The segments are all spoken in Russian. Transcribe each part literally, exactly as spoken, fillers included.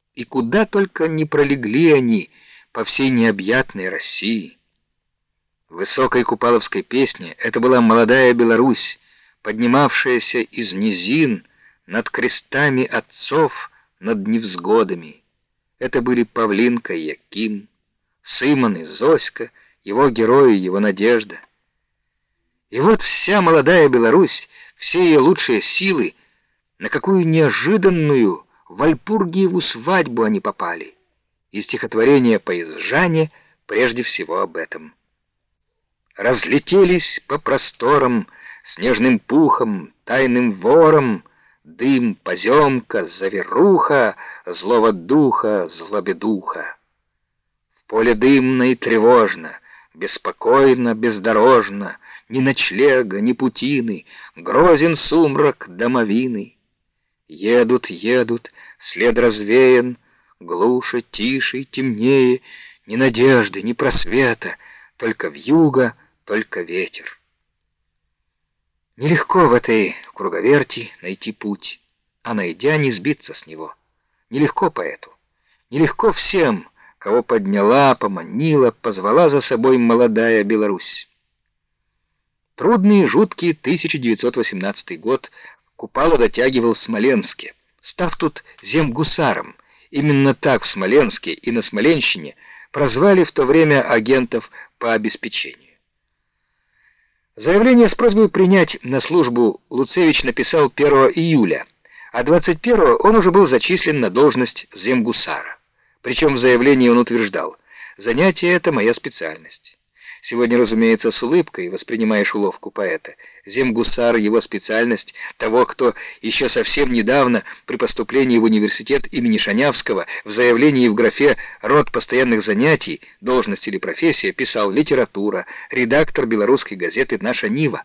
И куда только не пролегли они по всей необъятной России. В высокой купаловской песне это была молодая Беларусь, поднимавшаяся из низин над крестами отцов, над невзгодами. Это были Павлинка и Яким, Сымон и Зоська, его герои, его надежда. И вот вся молодая Беларусь, все ее лучшие силы, на какую неожиданную Вальпургиеву свадьбу они попали. И стихотворение «Поезжане» прежде всего об этом. Разлетелись по просторам снежным пухом, тайным вором, дым, поземка, заверуха, злого духа, злобедуха. В поле дымно и тревожно, беспокойно, бездорожно, ни ночлега, ни путины, грозен сумрак домовины. Едут, едут, след развеян, глуше, тише, темнее, ни надежды, ни просвета, только вьюга, только ветер. Нелегко в этой круговерти найти путь, а найдя, не сбиться с него. Нелегко поэту, нелегко всем, кого подняла, поманила, позвала за собой молодая Беларусь. Трудный и жуткий тысяча девятьсот восемнадцатый год Купала дотягивал в Смоленске, став тут земгусаром. Именно так в Смоленске и на Смоленщине прозвали в то время агентов по обеспечению. Заявление с просьбой принять на службу Луцевич написал первого июля, а двадцать первого он уже был зачислен на должность земгусара. Причем в заявлении он утверждал: «Занятие это моя специальность». Сегодня, разумеется, с улыбкой воспринимаешь уловку поэта. Земгусар — его специальность, того, кто еще совсем недавно при поступлении в университет имени Шанявского в заявлении в графе «Род постоянных занятий», должность или профессия писал «Литература», редактор белорусской газеты «Наша Нива».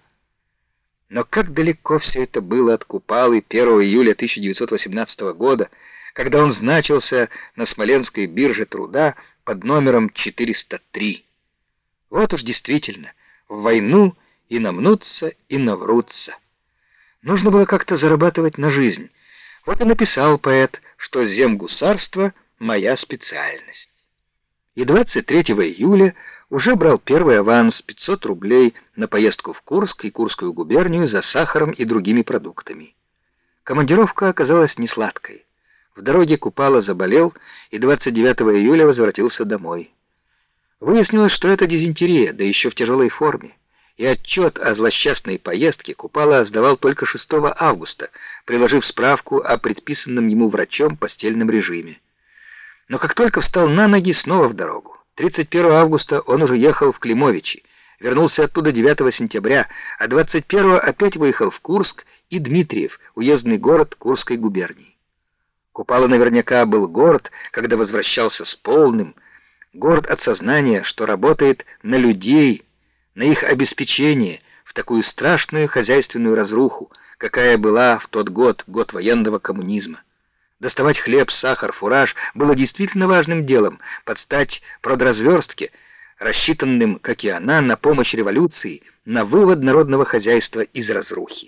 Но как далеко все это было от Купалы первого июля тысяча девятьсот восемнадцатого года, когда он значился на Смоленской бирже труда под номером четыреста три. Вот уж действительно, в войну и намнутся, и наврутся. Нужно было как-то зарабатывать на жизнь. Вот и написал поэт, что земгусарство — моя специальность. И двадцать третьего июля уже брал первый аванс пятьсот рублей на поездку в Курск и Курскую губернию за сахаром и другими продуктами. Командировка оказалась несладкой. В дороге Купала заболел и двадцать девятого июля возвратился домой. Выяснилось, что это дизентерия, да еще в тяжелой форме, и отчет о злосчастной поездке Купала сдавал только шестого августа, приложив справку о предписанном ему врачом постельном режиме. Но как только встал на ноги, снова в дорогу. тридцать первого августа он уже ехал в Климовичи, вернулся оттуда девятого сентября, а двадцать первого опять выехал в Курск и Дмитриев, уездный город Курской губернии. Купала наверняка был горд, когда возвращался с полным, горд от сознания, что работает на людей, на их обеспечение в такую страшную хозяйственную разруху, какая была в тот год, год военного коммунизма. Доставать хлеб, сахар, фураж было действительно важным делом, под стать продразверстке, рассчитанным, как и она, на помощь революции, на вывод народного хозяйства из разрухи.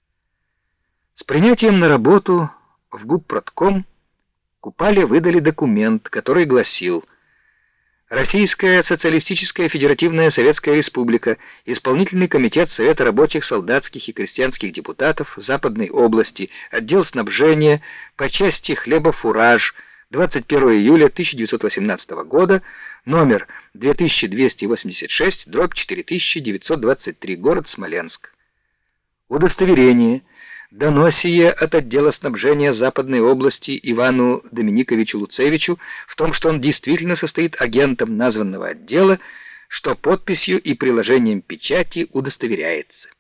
С принятием на работу в губпродком Купале выдали документ, который гласил: Российская социалистическая федеративная Советская Республика, Исполнительный комитет Совета рабочих, солдатских и крестьянских депутатов Западной области, отдел снабжения, по части хлебофураж, двадцать первого июля тысяча девятьсот восемнадцатого года, номер две тысячи двести восемьдесят шесть, дробь четыре тысячи девятьсот двадцать три, город Смоленск. Удостоверение. Доносие от отдела снабжения Западной области Ивану Доминиковичу Луцевичу в том, что он действительно состоит агентом названного отдела, что подписью и приложением печати удостоверяется.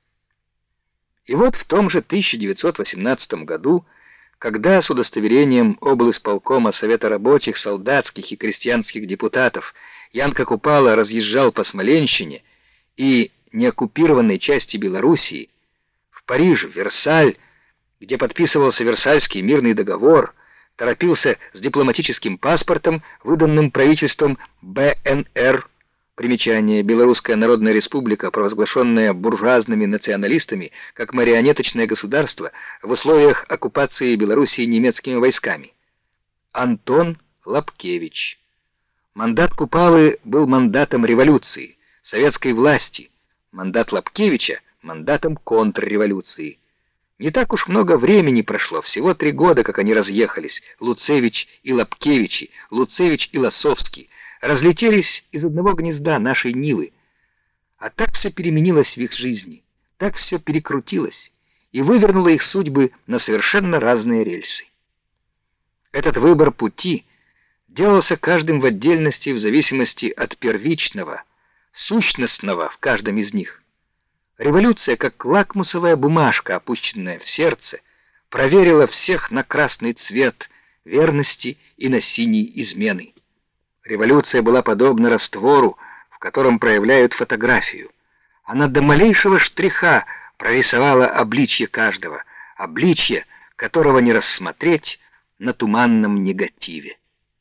И вот в том же тысяча девятьсот восемнадцатом году, когда с удостоверением облисполкома Совета рабочих, солдатских и крестьянских депутатов Янка Купала разъезжал по Смоленщине и неоккупированной части Белоруссии, Париж, Версаль, где подписывался Версальский мирный договор, торопился с дипломатическим паспортом, выданным правительством Бэ Эн Эр, примечание: Белорусская Народная Республика, провозглашенная буржуазными националистами как марионеточное государство в условиях оккупации Белоруссии немецкими войсками. Антон Лапкевич. Мандат Купалы был мандатом революции, советской власти, мандат Лапкевича — мандатом контрреволюции. Не так уж много времени прошло, всего три года, как они разъехались, Луцевич и Лапкевичи, Луцевич и Лосовский, разлетелись из одного гнезда нашей Нивы. А так все переменилось в их жизни, так все перекрутилось и вывернуло их судьбы на совершенно разные рельсы. Этот выбор пути делался каждым в отдельности в зависимости от первичного, сущностного в каждом из них. Революция, как лакмусовая бумажка, опущенная в сердце, проверила всех на красный цвет верности и на синий измены. Революция была подобна раствору, в котором проявляют фотографию. Она до малейшего штриха прорисовала обличье каждого, обличье, которого не рассмотреть на туманном негативе.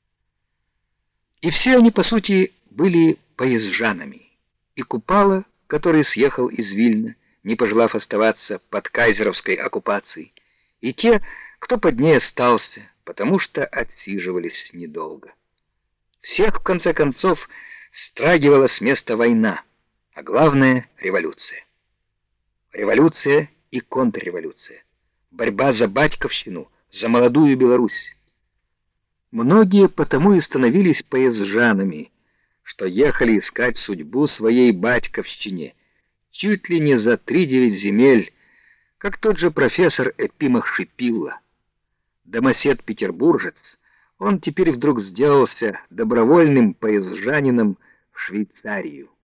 И все они, по сути, были поезжанами. И Купала, который съехал из Вильна, не пожелав оставаться под кайзеровской оккупацией, и те, кто под ней остался, потому что отсиживались недолго. Всех, в конце концов, страгивала с места война, а главное — революция. Революция и контрреволюция. Борьба за батьковщину, за молодую Беларусь. Многие потому и становились поезжанами, что ехали искать судьбу своей батьковщине, чуть ли не за тридевять земель, как тот же профессор Эпимах Шипилла. Домосед-петербуржец, он теперь вдруг сделался добровольным поезжанином в Швейцарию.